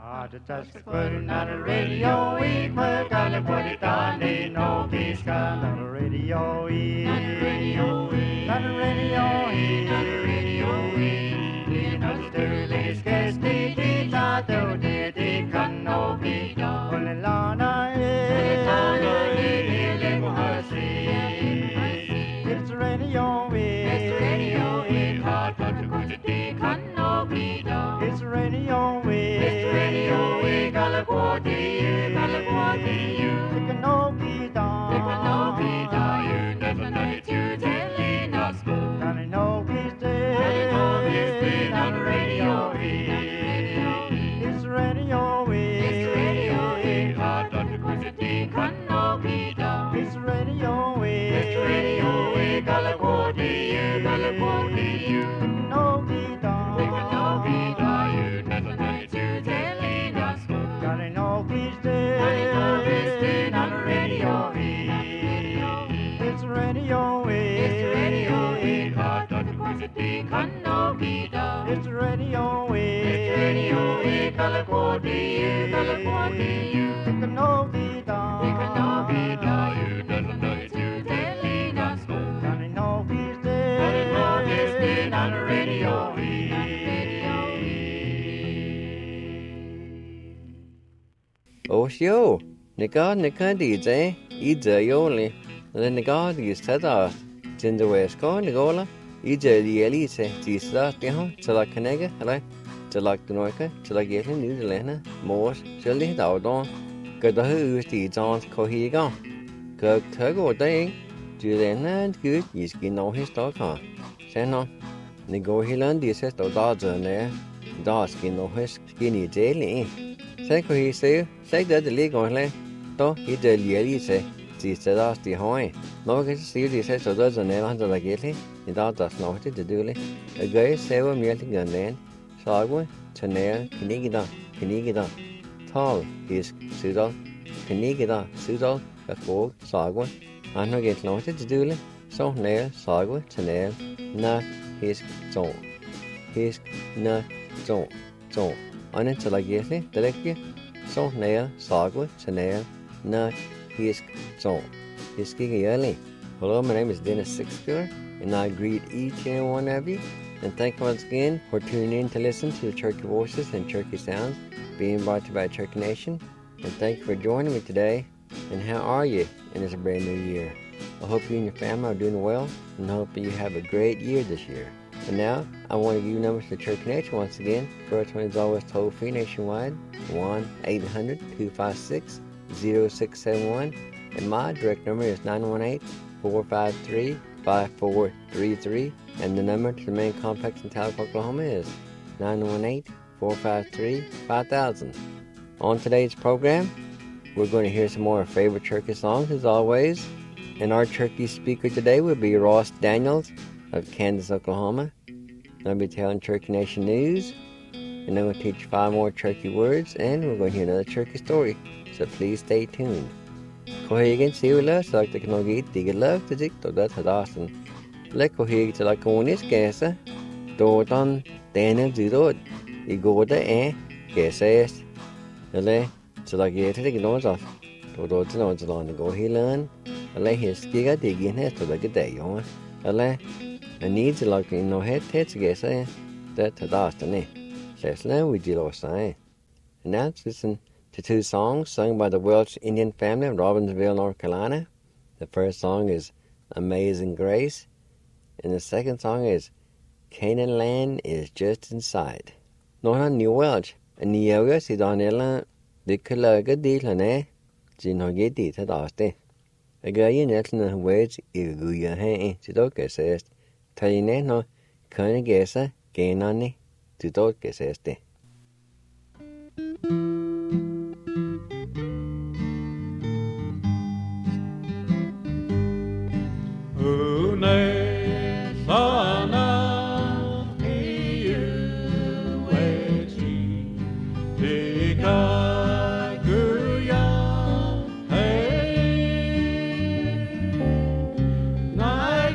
Just putting on the radio, we put on the put it on, ain't no peace on the radio, on the radio, on the radio, on the radio, in Australia, scarcely did I do the can no be done. Only Lana is it's radio, it's radio, hard but the good can no be done. It's radio, it's radio, we gotta go to you, gotta go to you. It can no be done, it can no be done. You never know it, you telling us go. And I know he's dead, I know he's dead on the radio. It's radio, it's radio, hard but the good can no be done. It's radio, we gotta go to you, gotta go to you. It can no be done, it can no be done. You never know it, you telling us go. Gotta know he's dead, I know he's dead on the radio. It's radio, it's radio, hard but the good can no be done. It's radio, we gotta go to you, gotta go to you. It can no be done, it can no be done. You never know it, you telling us go. Gotta know he's dead, I know he's dead on the radio. Osio, nika DJ, ija yoli, le nika di sada, jinda wesko nigola, ija di elise, tisa tiho, tala kanega, ala, tala kanoika, tala gete New Zealand, mors, shelly daudon, gada hu di Johns kohiga, gug tugo ding, Juliana good, yiski no his dog ha, seno, nigo hilan di ses do dodger ne, daski no his skinny jelly. Say ko he say that the league on le to he the yeli say ti se da sti hoi no ke si di se so da ne lan da gele ni da das no te de le a guy say wa miel tin gan sagwe chane kinigida tall is sudal kinigida sudal a ko sagwe an no get no te de le so ne sagwe chane na his na so Anen talagele, telekje, so nea, sagwe, chanea, na, hisk, so. Hiski yali. Hello, my name is Dennis Sixker, and I greet each and one of you, and thank you once again for tuning in to listen to the Cherokee Voices and Cherokee Sounds being brought to you by Cherokee Nation, and thank you for joining me today, and how are you in this brand new year? I hope you and your family are doing well, and hope you have a great year this year. And now, I want to give you numbers to Cherokee Nation once again. First one is always toll-free nationwide, 1-800-256-0671. And my direct number is 918-453-5433. And the number to the main complex in Talbot, Oklahoma is 918-453-5000. On today's program, we're going to hear some more favorite Cherokee songs as always. And our Cherokee speaker today will be Ross Daniels of Kansas, Oklahoma. I'll be telling Cherokee Nation news, and I'm going to teach 5 more Cherokee words, and we're going to hear another Cherokee story, so please stay tuned. Kohigan siwala sa teknologi tigalag tadik to dat hadasan. Le kohig tala konis kesa dodan dana zidod igoda kesas. Le tala gete tignoza to dodno zalon gohilan. Le hiskiga digin has to the gadayon. Le a needs like in no head tets gesa that hadastane. Seslan we dilosai. And now listen to 2 songs sung by the Welsh Indian family of Robbinsville, North Carolina. The first song is Amazing Grace, and the second song is Canaan Land is Just in Sight. Nona New Welsh, and Nioga si Donella de Kulaga di Lane, Ginogi Tadaste. A guy in Etna Wedge, Iguya Hay, Tidoka says, Taline no Kunigesa, Gainani, Tidoka says.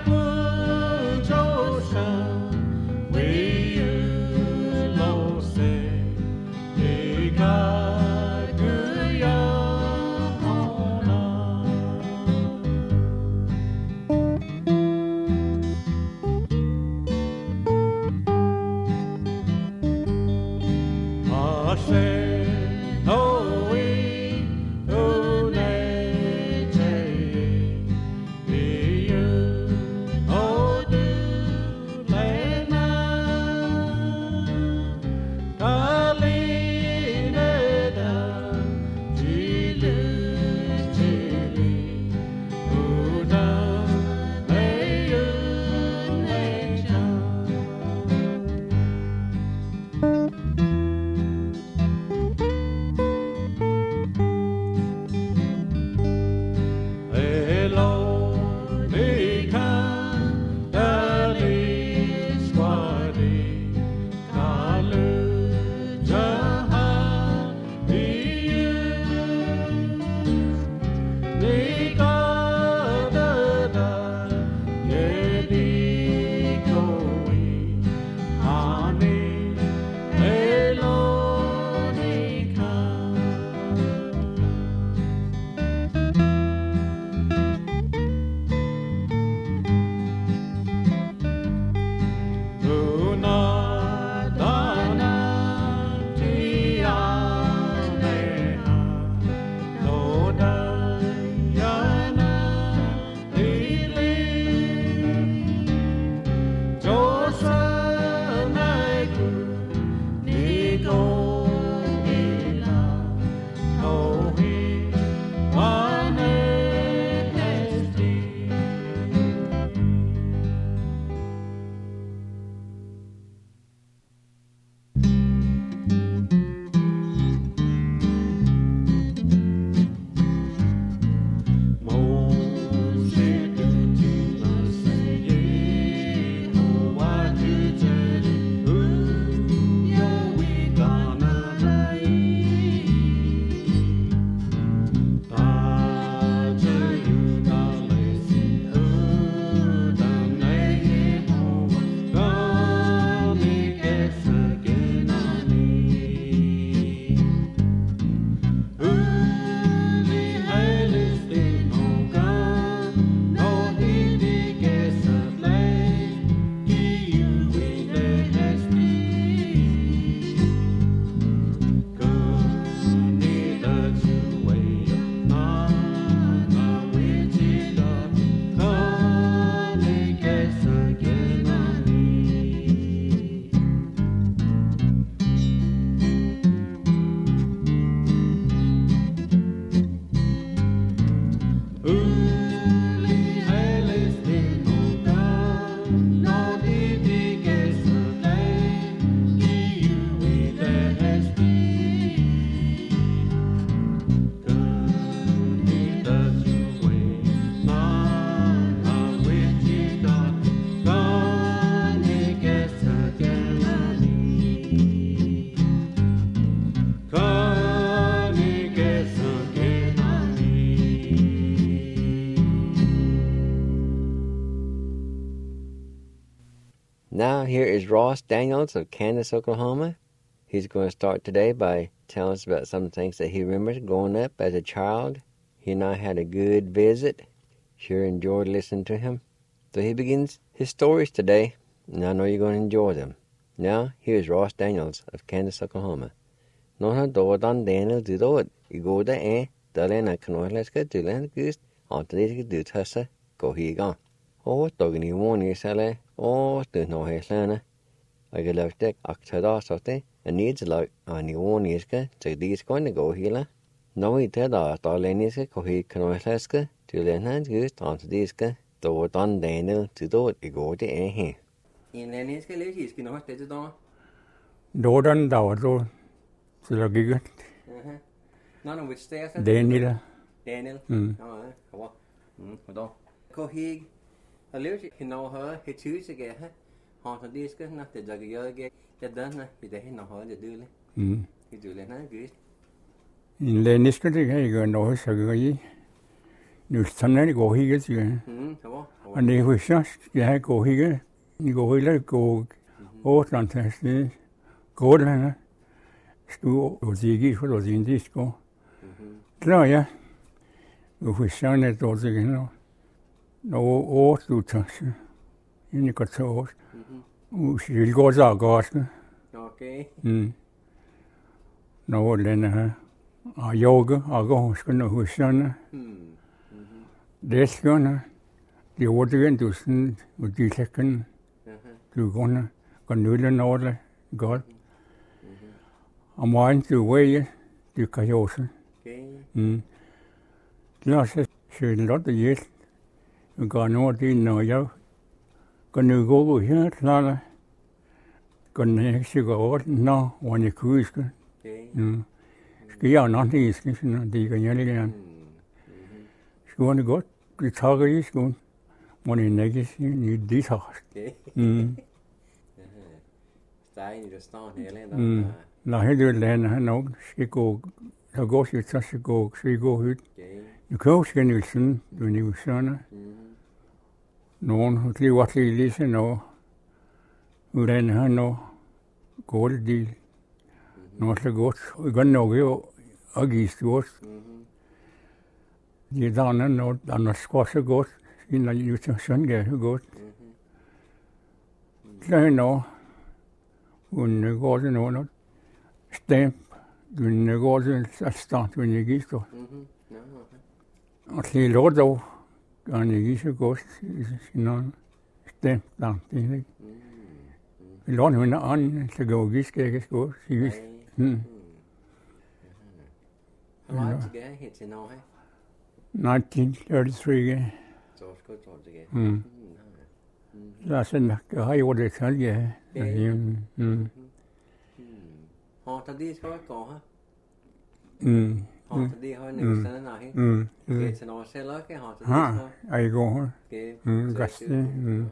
Say Now here is Ross Daniels of Candace, Oklahoma. He's going to start today by telling us about some things that he remembers growing up as a child. He and I had a good visit. Sure enjoyed listening to him. So he begins his stories today, and I know you're going to enjoy them. Now, here's Ross Daniels of Candace, Oklahoma. Nó đồ đón Daniel từ đó, ý gô đã đó lên là khẩn hoài cái từ lên cứ từ đây cái từ thơ sa, cổ hì gọn. Tôi cái nhiều môn như sao lẽ, từ nó hay sao nè. Cái lời tết, thơ đó sao thế, anh chỉ là nhiều môn như cái, từ đi cái này cổ hì lá. Nói thế đó, lên như cái cổ hì khẩn hoài cái, từ lên là cứ từ đi cái, đồ đón Daniel từ đó, ý gô đã hì. In lên như cái lấy gì cái nói thế đó. Đồ đón đào rồi. Så det gick inte. Någon vill ställa sig. Daniel. Daniel. Ja, ja. Och då. Kohig. Jag lärde hinna höra hur tusen gånger. Han hade det ska när det jag gör det där det hinna höra det dåligt. Det dåligt när det. In Lenniska det kan jag nog säga ju. Nu stannar det kohig så. Ja. Och det är så jag har kohig. Ni går hela gå åtlandsvägen. Går det Stu ozigi for ozindisko. Traja. Ufficiale dozigeno. No tutas. In katos. Ushil goza gaska. Okay. Nå lenne her. A yoga, a go skønne husjane. Det skønne. De ordegen du sådan, og de lækken. Du kunne gå nødle nåle, godt. Og morgen du veje, du kan jo også. Lad os se lot af hjælp. Du går noget det, når jeg går nu gå her, klare. Går ikke sikkert over, når jeg kunne skal. Skal jeg nok det, skal sådan, det kan jeg ikke. Skulle det godt, det tager i skolen. Må det ikke sige, i det tager. Stein i det står hele. Når hele landet han nok skal gå, så går sig så skal gå ud. Du kan også skænde sådan, du er sådan. Nogen bliver også lige sådan noget. Hvordan han nå går det del. Nå så godt. Og godt nok jo og give stort. Det er der noget, der skal så godt. Inden jeg jo sådan gør det godt. Så er nå. Hun går til noget. Stamp. Hun går til at starte, hun ikke står. Og til lort dog. Han ikke så godt. Sådan stamp der. Det er ikke. Vi låner hende an, så går vi skal ikke gå. Hvor meget tilbage her til Norge? 1933. Så skal du tilbage. Så sådan, jeg har gjort det selv, ja. Har du det så gå her? Har du det her nu sådan her? Skal til Norge selv også? Har du det så? Jeg går her. Godt det.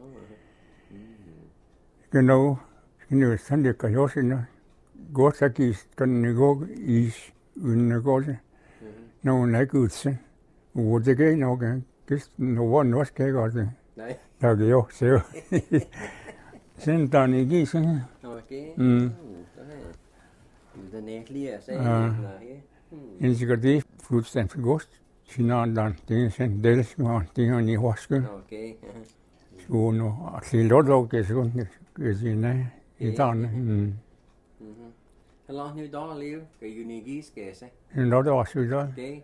Genau. Nu sådan det kan jo også godt så gives kan gå is uden gå til. Når hun ikke udsen. Hvor det gør nok. Når hvor nu skal jeg godt det. Nej. Der kan jo se. Sådan der ikke i sådan. Okay. Den er lige at sige. En sikkert det fuldstændig godt. Sinan der det er sådan dels og det er ni horske. Okay. Så nu til lot og det så kan sige nej. I dag. Hvor langt nu der liv? Kan du ikke skal se? En lot også i dag. Okay.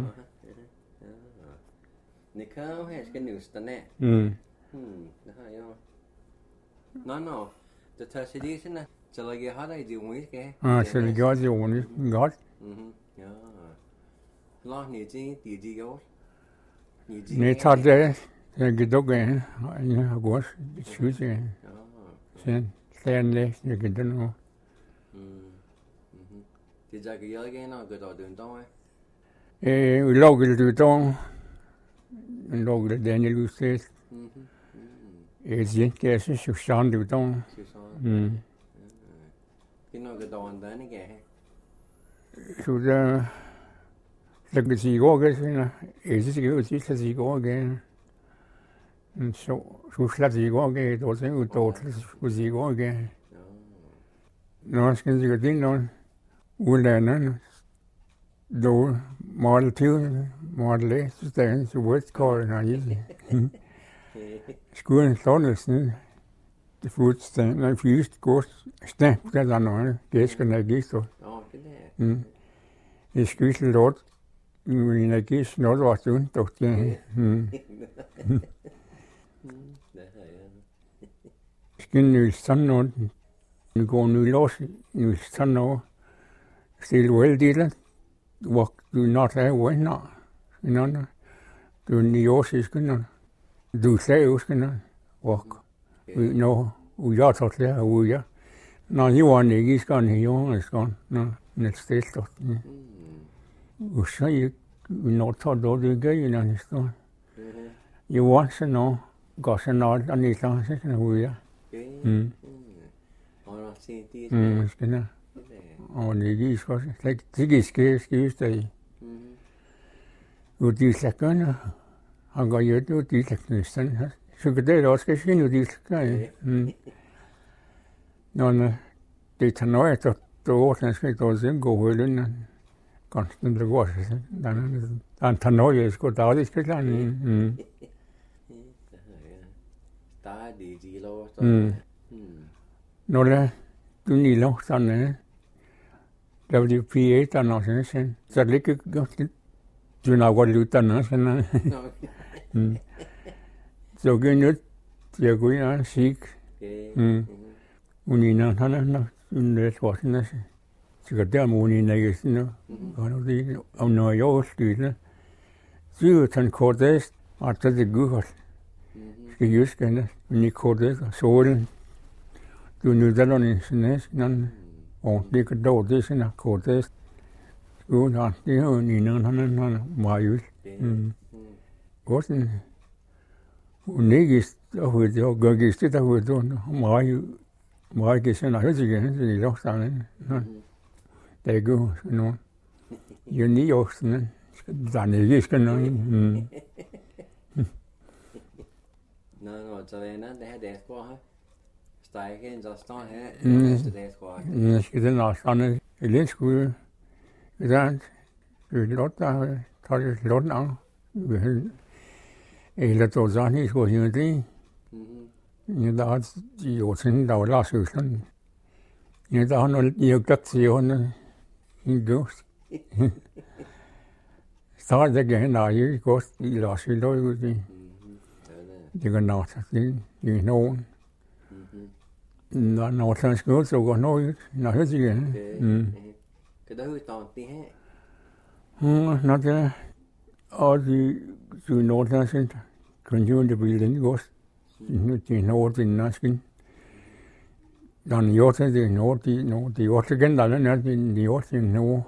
Det kan jo her skal nu stå ned. Det har jeg. Nå. Det tager sig det sådan, så jeg har dig i det uge, skal jeg? Så det gør det jo godt. Ja. Hvor langt nu det år? Nej, tager det. Jeg kan dog gerne. Jeg har godt synes jeg. Sen den læs, jeg kan det nu. Det tager jeg igen og gør det den dag. Vi lukker det dog. Vi lukker det Daniel Usted. Jeg siger, det er så sådan det dog. Det er nok det dog en dag ikke. Så der kan sige går igen. Jeg synes ikke at det sige går igen. Så slet ikke går igen. Og så ud sige går igen. Nå skal det gå ind udlandet. Då Model 2, Model A, så stand så Westcore og i. Skolen står sådan. Det fuldstændig, når flest går stand, der noget. Gæskerne gik så. Jeg skylder lort. Min energi snart var sådan, dog det. Skal nu sådan noget. Nu går nu los, nu sådan noget. Still well dealer. What do not have when not. Du niosiske no. Du slaviske no. Walk. No. Jeg tager det her. Når jeg var ikke skal jeg skal no. Net stilt. Og så jeg når tager det gør når jeg står. Jeg var så no. Går så noget og ikke så sådan ud. Og se det. Skal og det gik også. Det gik skævst af. Og de slaggerne, han går jo ud de slaggerne. Så kan det også skal ske nu de slaggerne. Når det tager noget, der årslandskab, der også går højlen. Konstant det går så. Han tager noget, jeg skal dagligt skal klare. Der er det de lov. Når det du lige lov sådan. WPA tanah sen. Jadi ke Junawar lu tanah sen. So genut dia guna sik. Unina tanah undes wasna. Sekarang unina gesna. Kalau di awal sekali. Siu tan kordes atau di guhas. Sekejus kena ni kordes soal. Toen dat dan in zijn dan ongeveer dood is en kordes. Toen had hij niet dan maar Goed en is hoe het is dit hoe het doen maar is een huisje die nog staan dat go no je niet ochtend dan is kunnen No, så det här det ska ha. Steigen så står här. Det ska ha. Skal den også sådan en lidt skud. Det er lot der tager det lot af. Eller så sådan i skulle jo det. Ja, der er de jo sådan der var lasøslen. Ja, der har noget i opdationen i ghost. Så det igen der i ghost i lasøl der ud i. Det kan nok til i nogen. Når han skal ud, så går noget, når han siger igen. Cái đó hơi to tí hết. Når det og de når der sind, kan jo det blive den godt. Det når det næsten. Dan jo det når de jo det igen der er det jo det når.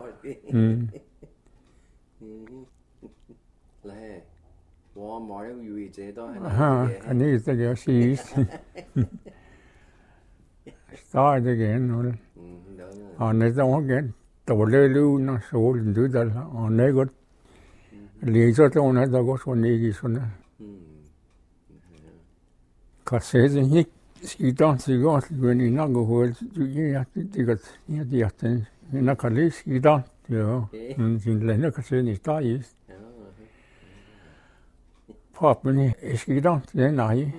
Là hvor meget jo i det der han. Kan det jeg sige. Start again nu. Og næste år igen. Der var lidt løv, når solen døde der, og nægget. Lige så der var der godt sådan ikke sådan. Kan se det ikke skidt til godt, men i nok hold, det godt, det er den. En kan lige skidt, ja. Men sin lænder kan se det der i. Pappen er skidt, det er nej.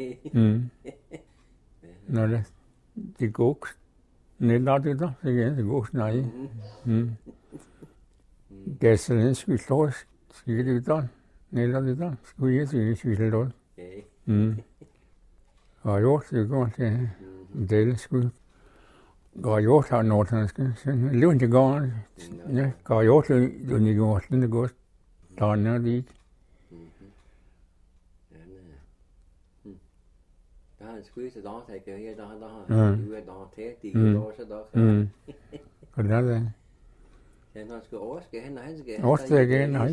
Når det går nedad det der, det går nej. Gassen skulle slås, skulle det der, nedad det der, skulle jeg sige, skulle det der. Og jo, det går til del skulle. Går jo til nordanske, så løn det går. Ja, går jo til det går, det går. Der er det. Der er en squeeze der der kan her der har du er der tæt de går så der. Og der er han skal overskære han skal. Overskære igen, nej.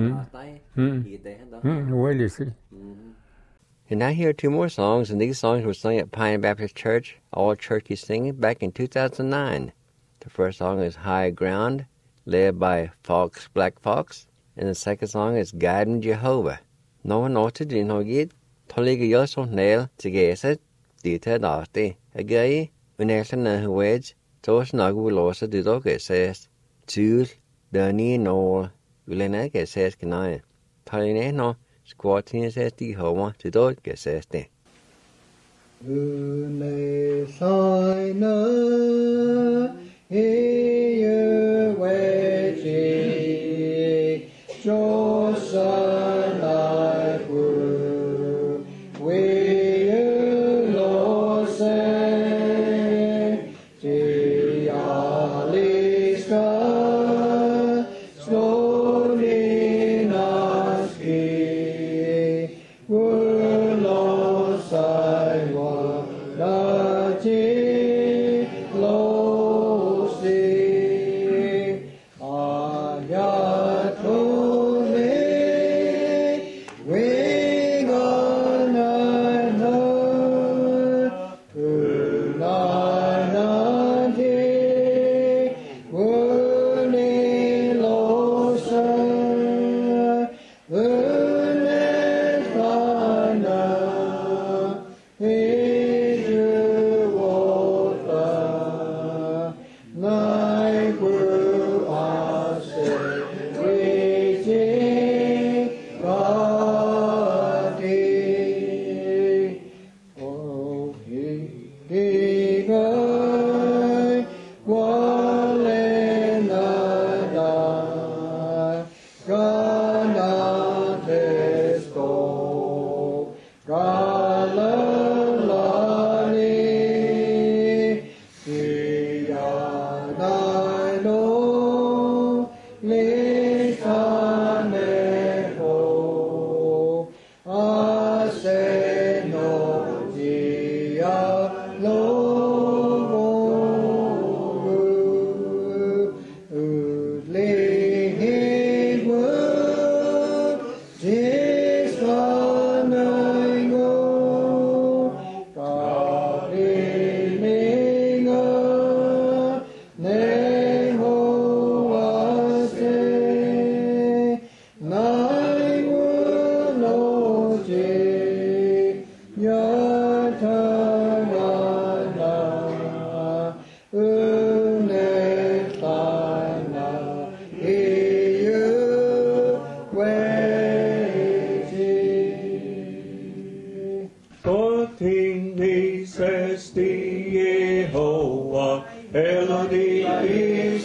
Well, you see. And I hear two more songs, and these songs were sung at Pioneer Baptist Church, all churches singing, back in 2009. The first song is High Ground, led by Fox, Black Fox, and the second song is Guiding Jehovah. No one knows to do no good. Toliga yoso nail to guess it, detailed after. Again, when I listen to words, so snug will also do dog it says. Choose the knee no, will I not get says can I? Tolina no. Squatting says the home to do it, says they. Lord.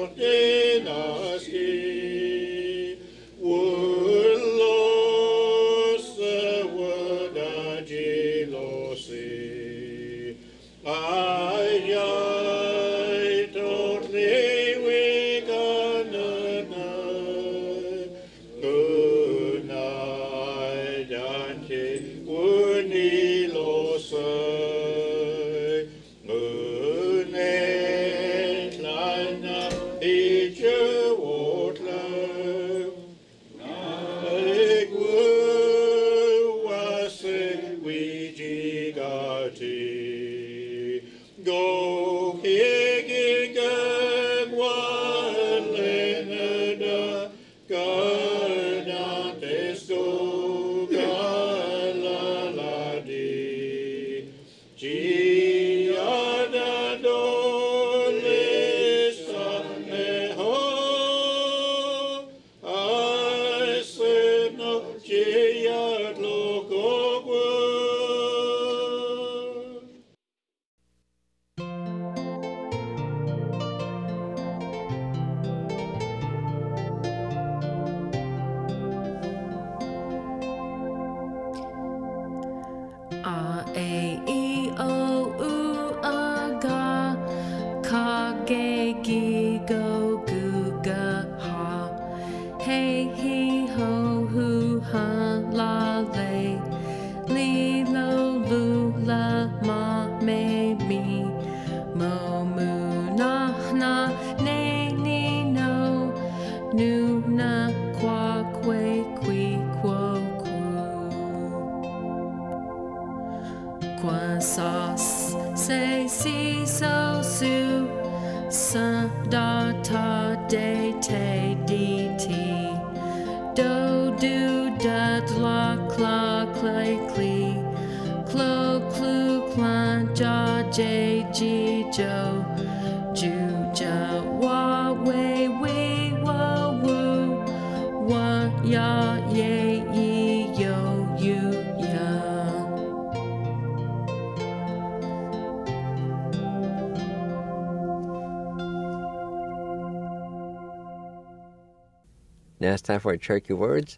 Now it's time for our Cherokee words.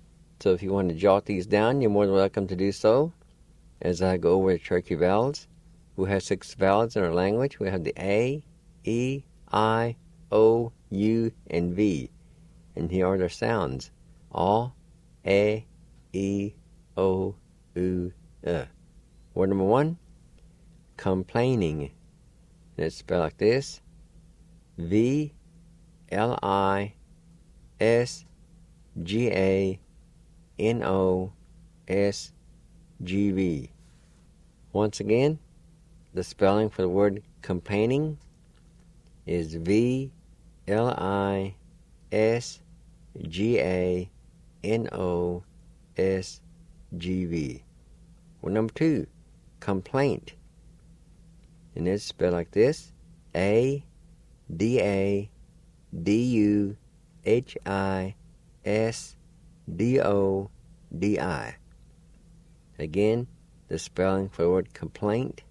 So if you want to jot these down, you're more than welcome to do so. As I go over the Cherokee vowels, we have 6 vowels in our language. We have the A, E, I, O, U, and V. And here are their sounds. A, E, O, U, Word number 1, complaining. And it's spelled like this. VLISGANOSGV. Once again, the spelling for the word complaining is VLISGANOSGV. Word number 2, complaint. And it's spelled like this. ADADUHISDODI. Again, the spelling for the word complaint.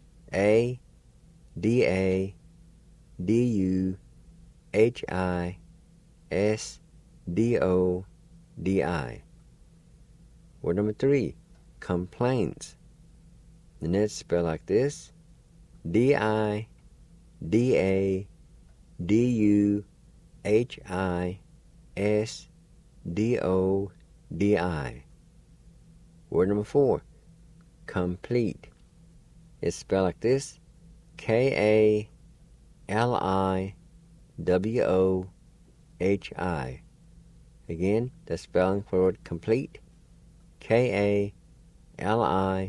ADADUHISDODI. Word number 3, complaints. And it's spelled like this. DIDADUHISDODI. Word number 4, complete. It's spelled like this. KALIWOHI. Again, the spelling for the word complete. KALIWOHI.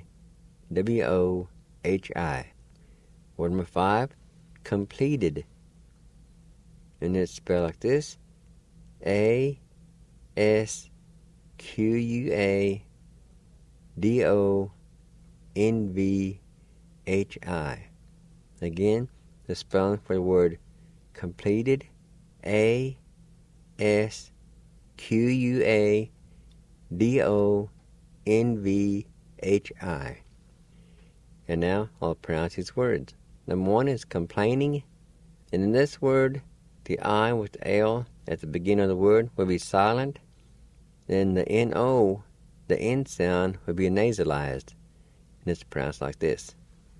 Word number 5, completed. And it's spelled like this. ASQUADONVHI. Again, the spelling for the word completed. ASQUADONVHI. And now I'll pronounce these words. Number 1 is complaining. And in this word, the I with the L at the beginning of the word would be silent. Then the N-O, the N sound, would be nasalized. And it's pronounced like this.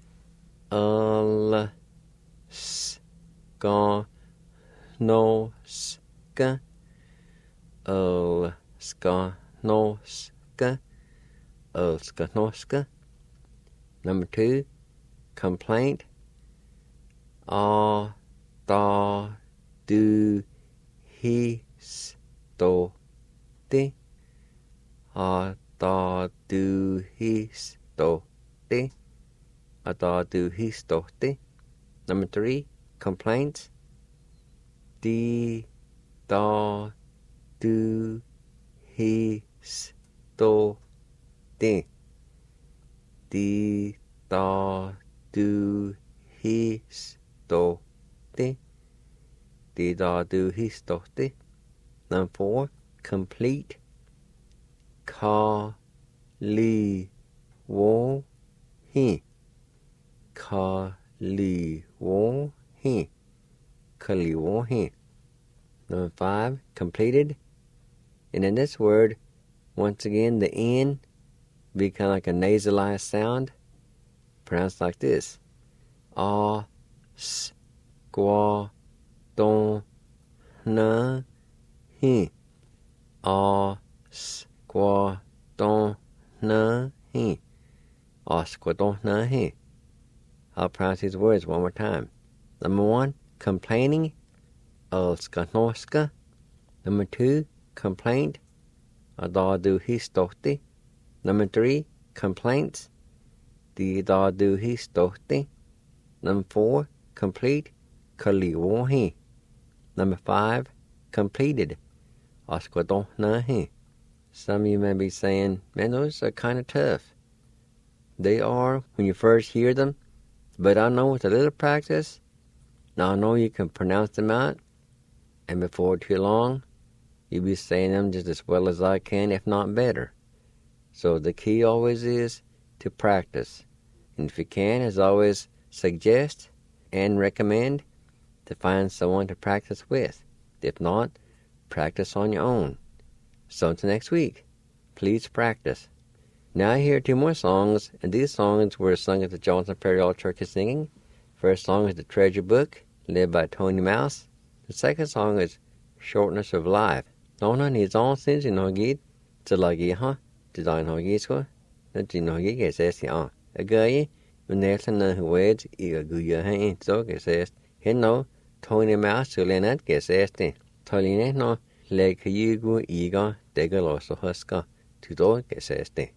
L, S, G, No, S, G. L, S, G, No, S, G. L, S, G, No, S, G. Number 2, complaint. A, Da, Do, He, Sto, Ti. A, Da, Do, He, Sto, Ti. A, Da, Do, He, Sto, Ti. Number 3, complaints. Di, Da, Do, He, Sto, Ti. Di, Da, Do, He, Sto, Ti. Di, Da, Do, He, Sto, Ti. Number 4, complete. Ka, Li, Wo, He. Ka, Li, Wo, He. Ka, Li, Wo, He. Number 5, completed. And in this word, once again, the N be kind of like a nasalized sound, pronounced like this. A, S, Gua, Don, Na, He. A, S, Gua, Don, Na, He. A, S, Gua, Don, Na, He. I'll pronounce these words one more time. Number 1, complaining. Ska, Norska. Number 2, complaint. Da, Do, He, Stoti. Number 3, complaints. Di, Da, Do, He, Stoti. Number 4, complete. Kali, Wo, He. Number 5, completed. Ska, Don, Na, He. Some of you may be saying, man, those are kind of tough. They are when you first hear them, but I know with a little practice, now I know you can pronounce them out, and before too long, you'll be saying them just as well as I can, if not better. So the key always is to practice. And if you can, as always, suggest and recommend to find someone to practice with. If not, practice on your own. So until next week, please practice. Now I hear 2 more songs, and these songs were sung at the Johnson Prairie All Church of Singing. First song is The Treasure Book, led by Tony Mouse. The second song is Shortness of Life. Nona ni zon sin si no git, tsalagi ha, tsalagi no gitsko, na ti no git ke ses ya. Agayi, unelsa na huweds iga guya ha in so ke ses. Heno, Tony Mouse sulenat ke ses te. Toline no, le kayugu iga degaloso huska, tudo ke ses te.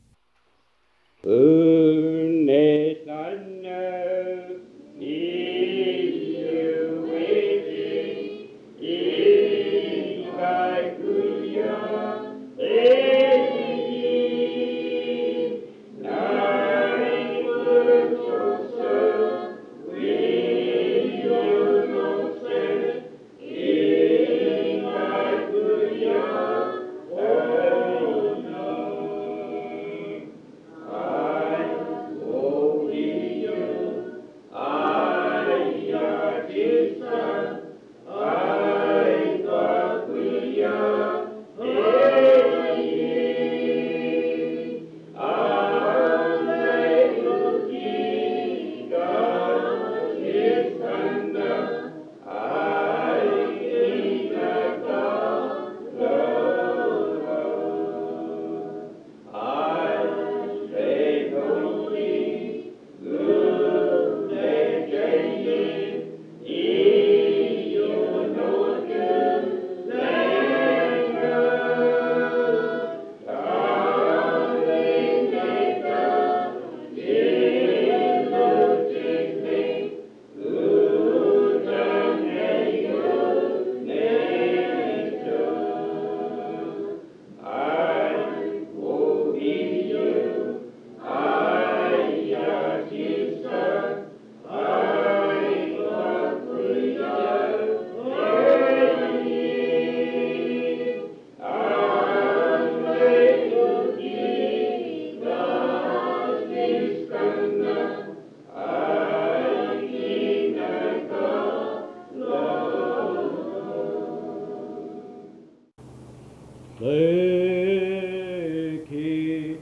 Leki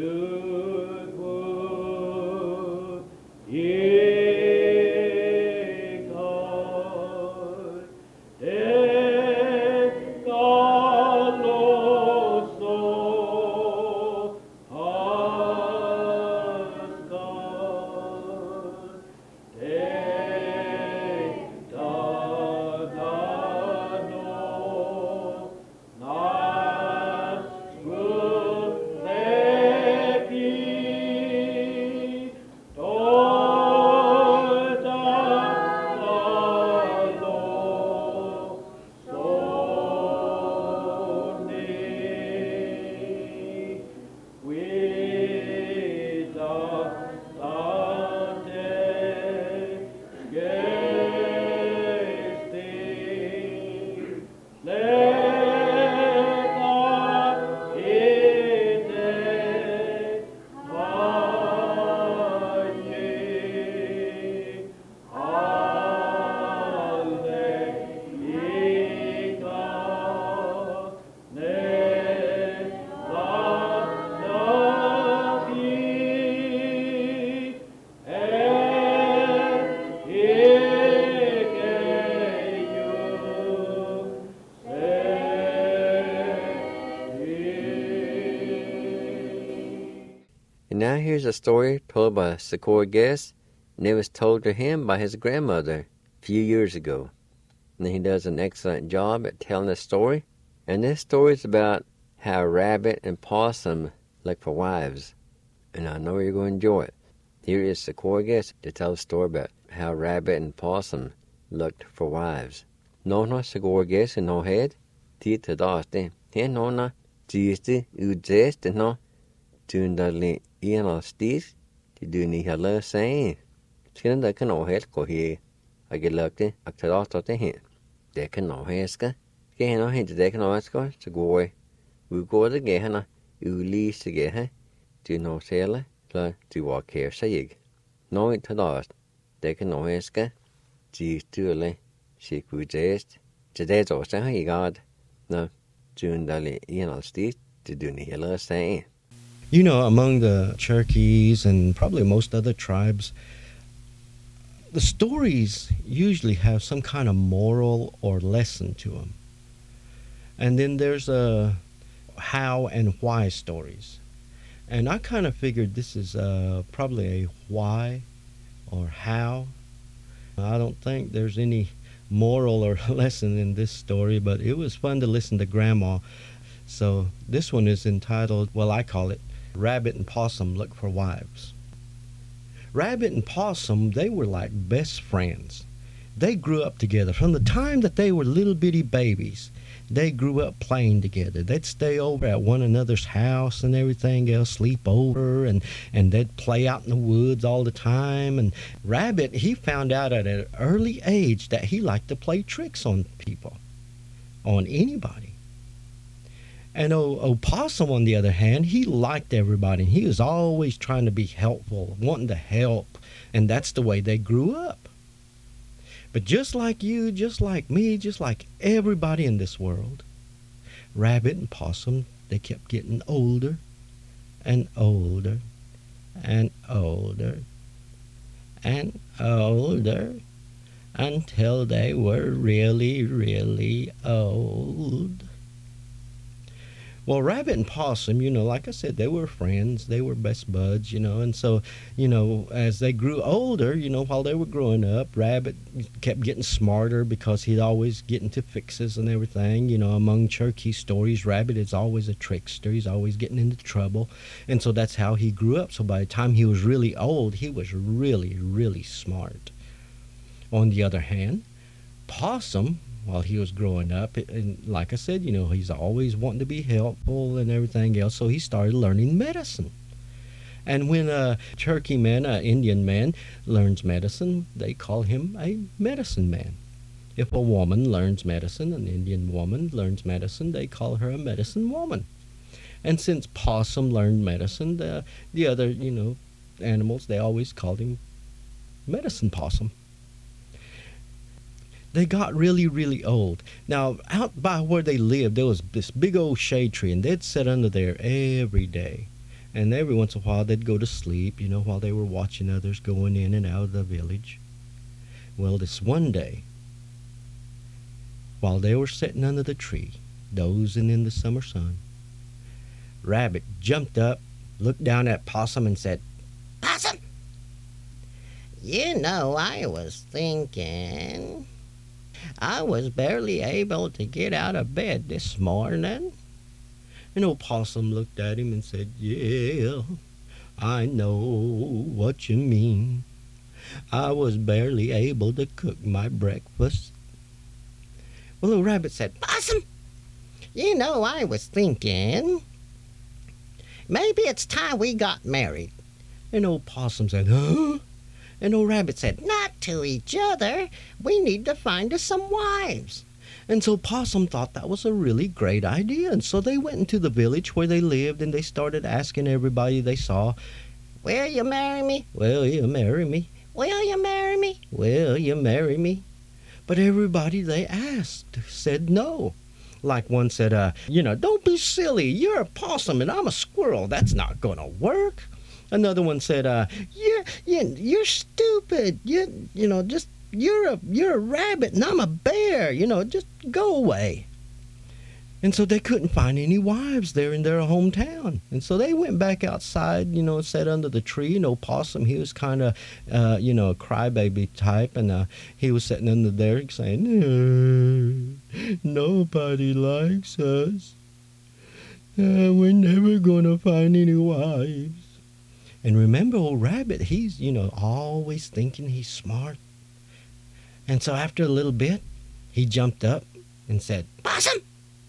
yudvud yekar ekaloso hasgar ekdagano nasguleki tordalo soni Vida ante gesti leta ite vaye alleluia ne And now here's a story told by Sikora Guest, and it was told to him by his grandmother a few years ago. And he does an excellent job at telling the story. And this story is about how a rabbit and possum look for wives. And I know you're going to enjoy it. Here is Sikora Guest to tell a story about how rabbit and possum looked for wives. Nona Sikora Guest in her head, Tita Daste, Hen Nona, Gisti, Udest, and no, Tundali Ian of Stis, to do ni hello saying. Skin the can all head go here. I get lucked in, I tell out the hen. They can no heska. Get no hint to they can always go to go away. We go to get her, you lease to get her. Do no sailor, to walk here sayig. No it to last. They can no heska. Gee, too late. She could jest. Today's also how you got. No, Tundali Ian of Stis, to do ni hello saying. You know, among the Cherokees and probably most other tribes, the stories usually have some kind of moral or lesson to them. And then there's a how and why stories. And I kind of figured this is probably a why or how. I don't think there's any moral or lesson in this story, but it was fun to listen to Grandma. So this one is entitled, well, I call it, Rabbit and Possum Look for Wives. Rabbit and Possum, they were like best friends. They grew up together. From the time that they were little bitty babies, they grew up playing together. They'd stay over at one another's house and everything else, sleep over, and they'd play out in the woods all the time. And Rabbit, he found out at an early age that he liked to play tricks on people, on anybody. And Opossum, on the other hand, he liked everybody. He was always trying to be helpful, wanting to help. And that's the way they grew up. But just like you, just like me, just like everybody in this world, Rabbit and Possum, they kept getting older and older and older and older until they were really, really old. Well, Rabbit and Possum, like I said, they were friends. They were best buds, and so, as they grew older, while they were growing up, Rabbit kept getting smarter because he'd always get into fixes and everything. Among Cherokee stories, Rabbit is always a trickster. He's always getting into trouble. And so that's how he grew up. So by the time he was really old, he was really, really smart. On the other hand, Possum, while he was growing up, and like I said, he's always wanting to be helpful and everything else, so he started learning medicine. And when a Cherokee man, an Indian man, learns medicine, they call him a medicine man. If a woman learns medicine, an Indian woman learns medicine, they call her a medicine woman. And since Possum learned medicine, the other, animals, they always called him Medicine Possum. They got really, really old. Now, out by where they lived, there was this big old shade tree, and they'd sit under there every day. And every once in a while, they'd go to sleep, while they were watching others going in and out of the village. Well, this one day, while they were sitting under the tree, dozing in the summer sun, Rabbit jumped up, looked down at Possum, and said, "Possum, I was thinking. I was barely able to get out of bed this morning." And old Possum looked at him and said, "Yeah, I know what you mean. I was barely able to cook my breakfast." Well, old Rabbit said, "Possum, I was thinking, maybe it's time we got married." And old Possum said, "Huh?" And old Rabbit said, "Not to each other. We need to find us some wives." And so Possum thought that was a really great idea. And so they went into the village where they lived, and they started asking everybody they saw, "Will you marry me? Will you marry me? Will you marry me? Will you marry me?" But everybody they asked said no. Like one said, "Don't be silly. You're a possum and I'm a squirrel. That's not going to work." Another one said, "You're stupid. You're a rabbit and I'm a bear. Just go away." And so they couldn't find any wives there in their hometown. And so they went back outside, and sat under the tree. Possum, he was kind of, a crybaby type. And he was sitting under there saying, "Nobody likes us. We're never going to find any wives." And remember, old Rabbit, he's, always thinking he's smart. And so after a little bit, he jumped up and said, "Possum,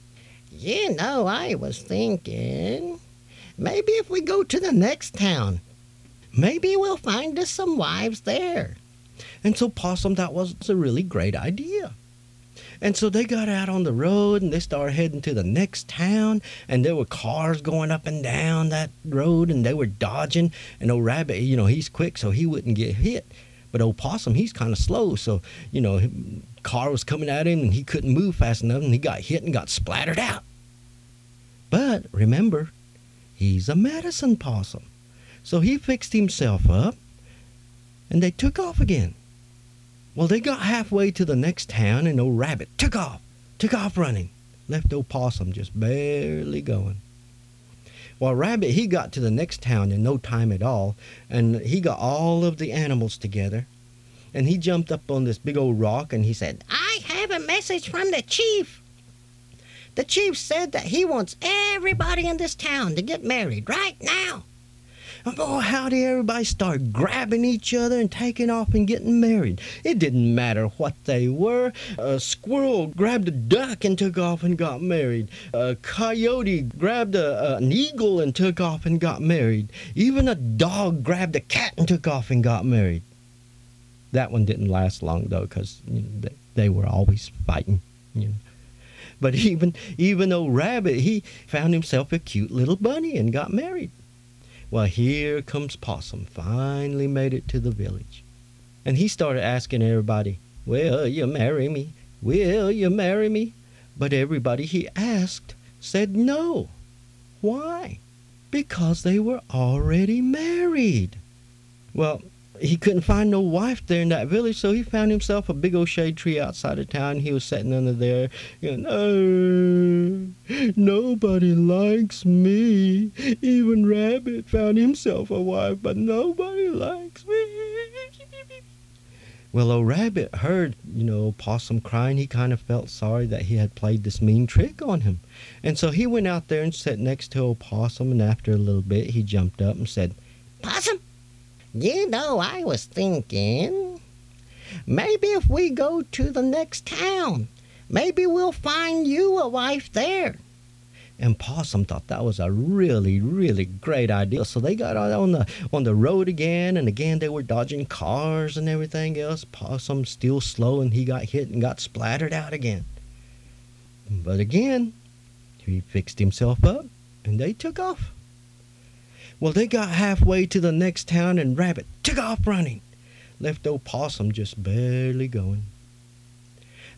I was thinking, maybe if we go to the next town, maybe we'll find us some wives there." And so Possum, that was a really great idea. And so they got out on the road and they started heading to the next town, and there were cars going up and down that road, and they were dodging. And old Rabbit, he's quick, so he wouldn't get hit. But old Possum, he's kind of slow, so, car was coming at him and he couldn't move fast enough, and he got hit and got splattered out. But remember, he's a medicine possum. So he fixed himself up, and they took off again. Well, they got halfway to the next town, and old Rabbit took off running, left old Possum just barely going. Well, Rabbit, he got to the next town in no time at all, and he got all of the animals together, and he jumped up on this big old rock, and he said, "I have a message from the chief. The chief said that he wants everybody in this town to get married right now." And boy, how did everybody start grabbing each other and taking off and getting married. It didn't matter what they were. A squirrel grabbed a duck and took off and got married. A coyote grabbed an eagle and took off and got married. Even a dog grabbed a cat and took off and got married. That one didn't last long, though, because they were always fighting. But even old Rabbit, he found himself a cute little bunny and got married. Well, here comes Possum, finally made it to the village. And he started asking everybody, "Will you marry me? Will you marry me?" But everybody he asked said no. Why? Because they were already married. Well, he couldn't find no wife there in that village, so he found himself a big old shade tree outside of town. He was sitting under there, "Nobody likes me. Even Rabbit found himself a wife, but nobody likes me." Well, old Rabbit heard, Possum crying. He kind of felt sorry that he had played this mean trick on him. And so he went out there and sat next to old Possum, and after a little bit, he jumped up and said, "Possum, I was thinking, maybe if we go to the next town, maybe we'll find you a wife there." And Possum thought that was a really, really great idea. So they got out on the road again, and again they were dodging cars and everything else. Possum still slow, and he got hit and got splattered out again. But again, he fixed himself up, and they took off. Well, they got halfway to the next town, and Rabbit took off running, left old Possum just barely going.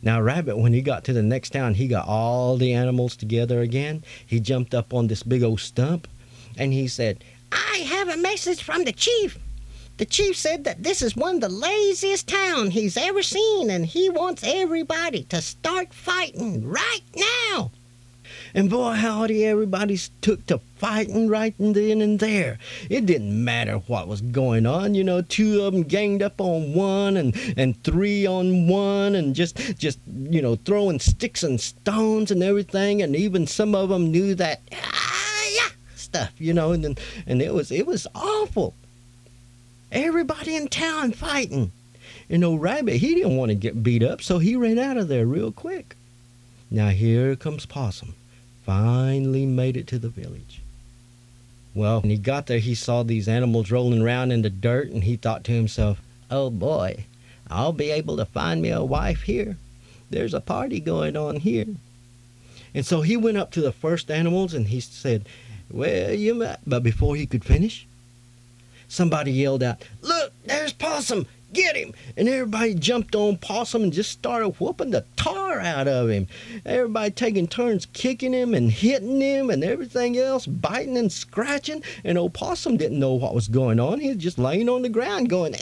Now, Rabbit, when he got to the next town, he got all the animals together again. He jumped up on this big old stump, and he said, "I have a message from the chief. The chief said that this is one of the laziest towns he's ever seen, and he wants everybody to start fighting right now." And boy, howdy, everybody took to fighting right then and there. It didn't matter what was going on. You know, two of them ganged up on one and three on one and just throwing sticks and stones and everything. And even some of them knew that, stuff, and it was awful. Everybody in town fighting. Rabbit, he didn't want to get beat up, so he ran out of there real quick. Now here comes Possum. Finally made it to the village. Well, when he got there, he saw these animals rolling around in the dirt, and he thought to himself, "Oh boy, I'll be able to find me a wife here. There's a party going on here." And so he went up to the first animals, and he said, "Well, you might," but before he could finish, somebody yelled out, "Look, there's Possum! Get him!" And everybody jumped on Possum and just started whooping the tar out of him. Everybody taking turns kicking him and hitting him and everything else, biting and scratching. And old Possum didn't know what was going on. He was just laying on the ground going,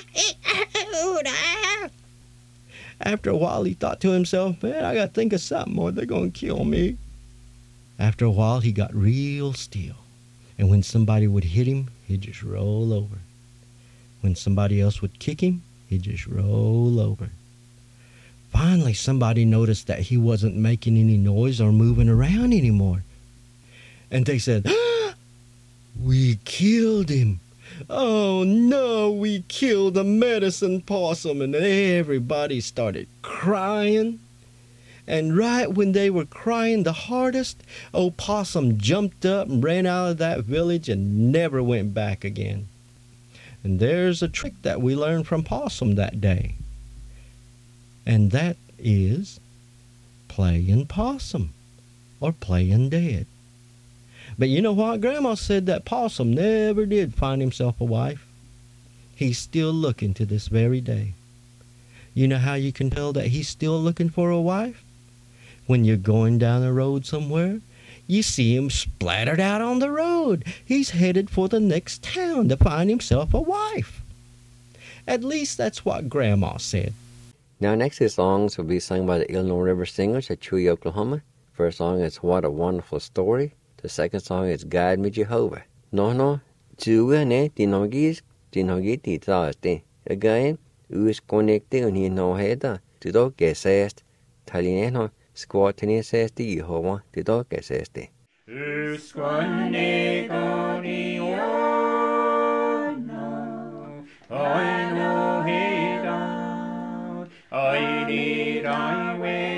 After a while, he thought to himself, "Man, I got to think of something or they're going to kill me." After a while, he got real still. And when somebody would hit him, he'd just roll over. When somebody else would kick him, he'd just roll over. Finally, somebody noticed that he wasn't making any noise or moving around anymore. And they said, "We killed him. Oh no, we killed the medicine possum." And everybody started crying. And right when they were crying the hardest, old Possum jumped up and ran out of that village and never went back again. And there's a trick that we learned from Possum that day. And that is playing possum or playing dead. But you know what? Grandma said that Possum never did find himself a wife. He's still looking to this very day. You know how you can tell that he's still looking for a wife? When you're going down the road somewhere, you see him splattered out on the road. He's headed for the next town to find himself a wife. At least that's what Grandma said. Now, next two songs will be sung by the Illinois River Singers at Chewy, Oklahoma. First song is "What a Wonderful Story." The second song is "Guide Me, Jehovah." No, Chewy ne tinogis titaste. Again, us connecte uni no heda. Tido gesest. Talineno. Squatini sesti Jehovah, tido que sesti. Usquane Goriono, I know he down, I need I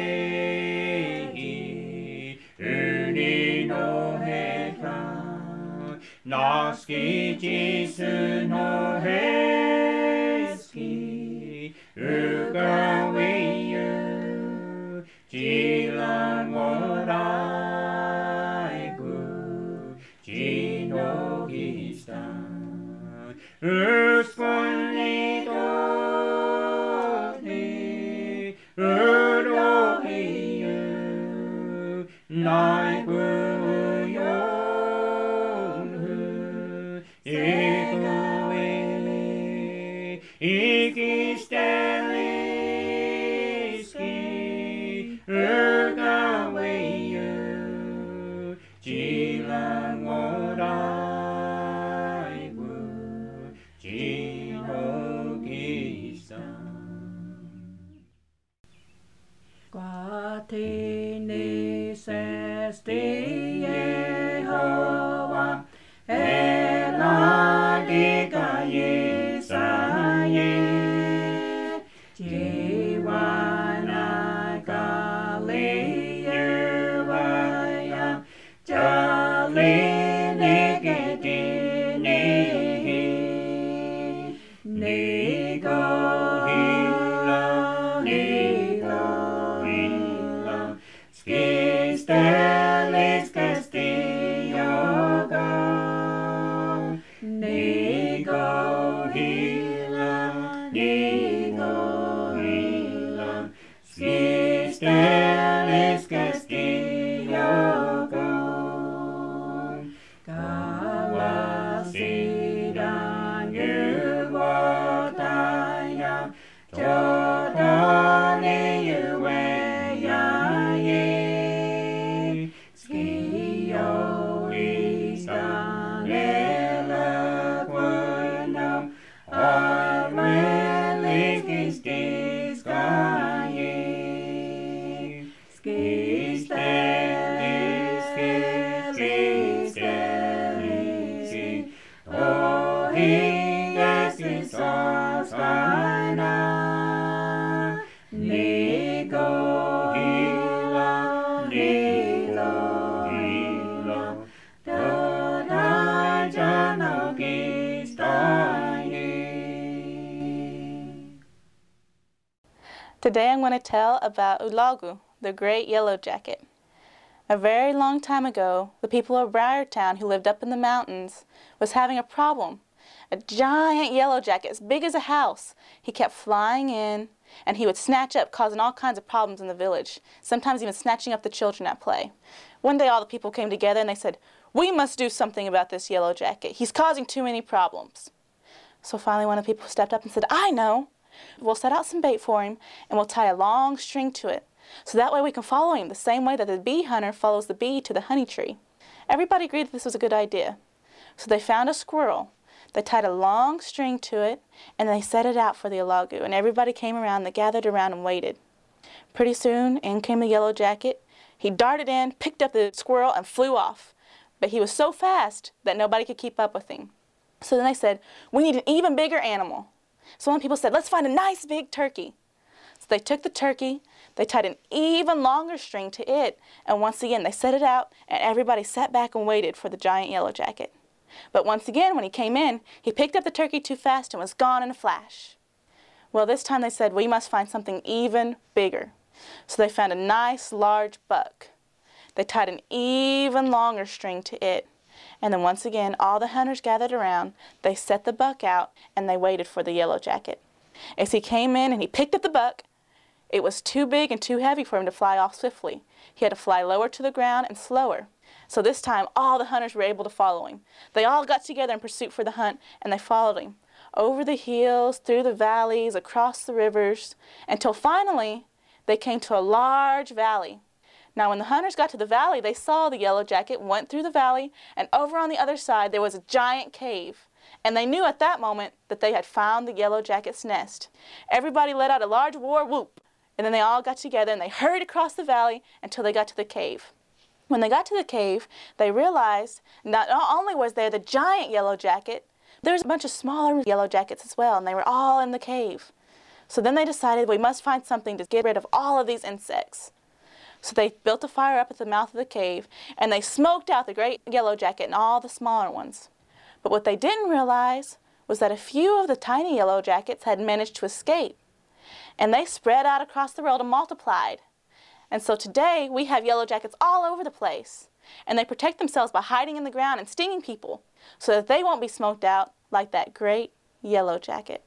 way, Uni no he down, Naski Jesu no heski, Uga we you. Jilan morai gu, jino gistan, uskoni doni, udohiyu, nai gu yonhu, ikuwe, ikisteli. Guatini sesti Yehovah, Eladiga Yisaye, Jiwana Galiyuvaya, Jalini Gedini, Nigo. Stelis Castillo go, Nigo hila, Ski Today I'm going to tell about Ulagu, the great yellow jacket. A very long time ago, the people of Briartown who lived up in the mountains was having a problem. A giant yellow jacket as big as a house. He kept flying in, and he would snatch up, causing all kinds of problems in the village, sometimes even snatching up the children at play. One day all the people came together and they said, "We must do something about this yellow jacket. He's causing too many problems." So finally one of the people stepped up and said, "I know. We'll set out some bait for him, and we'll tie a long string to it. So that way we can follow him the same way that the bee hunter follows the bee to the honey tree." Everybody agreed that this was a good idea. So they found a squirrel. They tied a long string to it, and they set it out for the Ulagu, and everybody came around. They gathered around and waited. Pretty soon, in came the yellow jacket. He darted in, picked up the squirrel, and flew off. But he was so fast that nobody could keep up with him. So then they said, "We need an even bigger animal." So one people said, "Let's find a nice big turkey." So they took the turkey, they tied an even longer string to it, and once again they set it out, and everybody sat back and waited for the giant yellow jacket. But once again, when he came in, he picked up the turkey too fast and was gone in a flash. Well, this time they said, "We must find something even bigger." So they found a nice large buck. They tied an even longer string to it. And then once again, all the hunters gathered around, they set the buck out, and they waited for the yellow jacket. As he came in and he picked up the buck, it was too big and too heavy for him to fly off swiftly. He had to fly lower to the ground and slower. So this time, all the hunters were able to follow him. They all got together in pursuit for the hunt, and they followed him over the hills, through the valleys, across the rivers, until finally they came to a large valley. Now when the hunters got to the valley, they saw the yellow jacket, went through the valley, and over on the other side there was a giant cave. And they knew at that moment that they had found the yellow jacket's nest. Everybody let out a large war whoop, and then they all got together and they hurried across the valley until they got to the cave. When they got to the cave, they realized not only was there the giant yellow jacket, there was a bunch of smaller yellow jackets as well, and they were all in the cave. So then they decided, we must find something to get rid of all of these insects. So they built a fire up at the mouth of the cave, and they smoked out the great yellow jacket and all the smaller ones. But what they didn't realize was that a few of the tiny yellow jackets had managed to escape, and they spread out across the world and multiplied. And so today we have yellow jackets all over the place, and they protect themselves by hiding in the ground and stinging people so that they won't be smoked out like that great yellow jacket.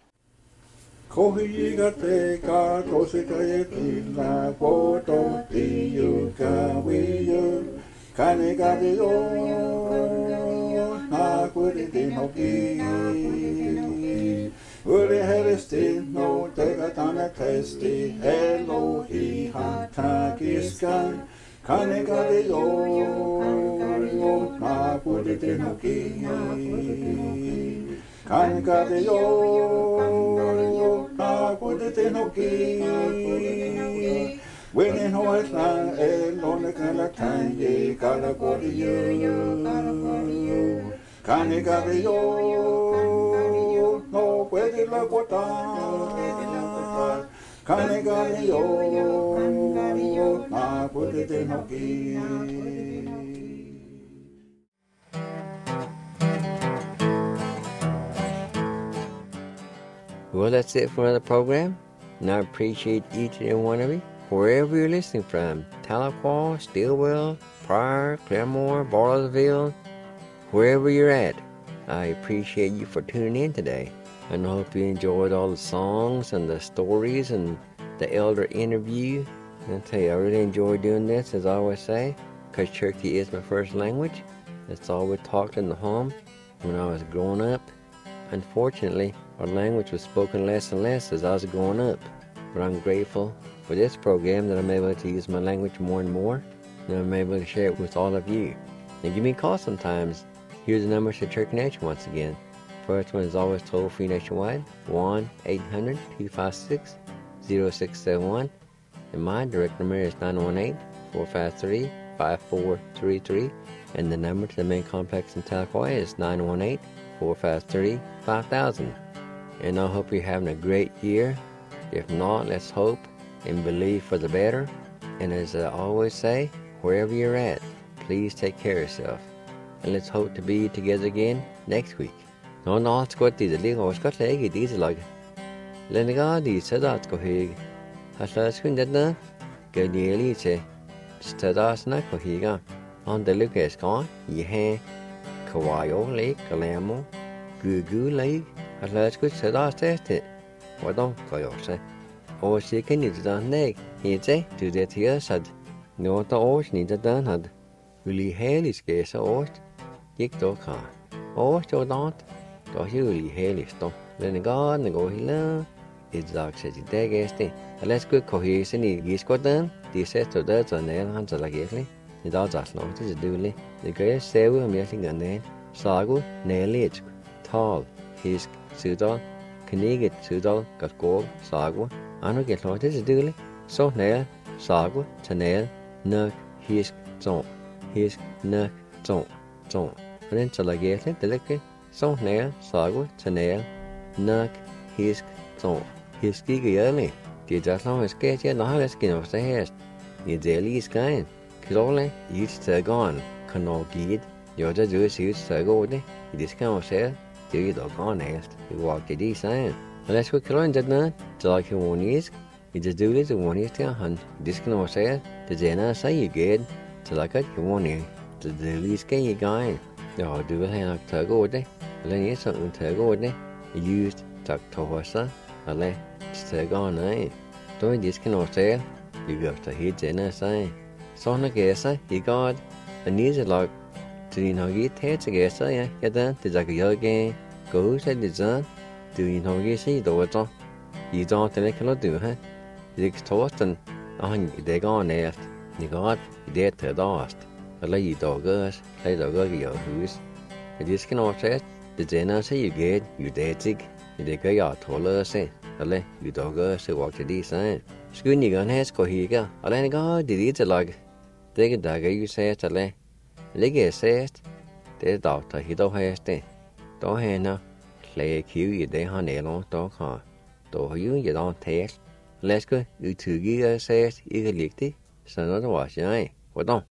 Uri heristi no tegatana testi Elohi hatakiskan Kanegari yo na pudite no ki Kanegari yo na pudite no ki Winning horse lang elone kalakanye kalakori yo Kanegari yo no puede la botar Kanegari yo na puede no ki. Well, that's it for another program, and I appreciate each and every one of you, wherever you're listening from, Tahlequah, Stilwell, Pryor, Claremore, Bartlesville, wherever you're at. I appreciate you for tuning in today, and I hope you enjoyed all the songs and the stories and the elder interview. And I tell you, I really enjoy doing this, as I always say, because Cherokee is my first language. That's all we talked in the home when I was growing up. Unfortunately, our language was spoken less and less as I was growing up. But I'm grateful for this program that I'm able to use my language more and more, and I'm able to share it with all of you. And give me a call sometimes. Here's the numbers to Cherokee Nation once again. First one is always toll-free nationwide, 1-800-256-0671. And my direct number is 918-453-5433. And the number to the main complex in Tahlequah is 918-453-5000. And I hope you're having a great year. If not, let's hope and believe for the better. And as I always say, wherever you're at, please take care of yourself. And let's hope to be together again next week. No, it's good to the or Scott Lake, it is like Lenagadi said that go hig. As last when that go nearly say, Stadas na cohiga. On the Lucas gone, ye ha Kawaio Lake, Kalamo, Gugu Lake. As last good said I test it. What don't go say? Or she can use the neck, he'd say, to that here said. No, the oars need a done had. Will he hail his case or Dick do car. Or so don't. Do you really hail his stop? Then the garden go here. It's dark says it there, guesty. A less good cohesion, he gets got done. The says to dirt on nail hands like it. The dogs are slow to do. The great sail a melting on then. Sagu, nail it. Tall, his Sudal, Kniget Sudal, got gold, Sagu. I don't get what is do. So nail, Sagu, to nail, nuck, his zone. His nuck, zone. And then to like it, the liquid, so nail, Sagu, to nail, nuck, his zone. His gig early. The just long as get yet, no skin of the hair. The daily is kind. Closely, each gone. Can no gid. You're the Jewish use to go there. It is kind of said, do you dog on nest? You walk the design. Unless we can that night, to like your one is, it just do it to one is to hunt. This can of say, the Jena say you get, to like it, you want it. The least can you guy. No, do it have to go there. Then you something to go there. Used tuck to horse, a lay. Stay gone, eh? Don't this can of say, you got to hit Jena say. So I guess, you got a needs a lot. Do you know you take together, yeah? Get done, the like a game. Go, said the son. Do you know you see the water? You don't think I do, huh? Dick's toast and on they gone there. You got dead to dust. I lay you doggers, lay the go your house. The disc can all say, the Jena say you get, you dead sick. You go your taller say, I lay you doggers say walk to this sign. Schoon you gone has go here. I let go, did it like. Take a dagger, you say, I lay. Ligger says, the doctor he don't have stay. Don't have no. Lay a cue you day on a long dog car. Do you don't taste. Let's go, you 2 years says, you can lick it. So not wash your eye. What don't?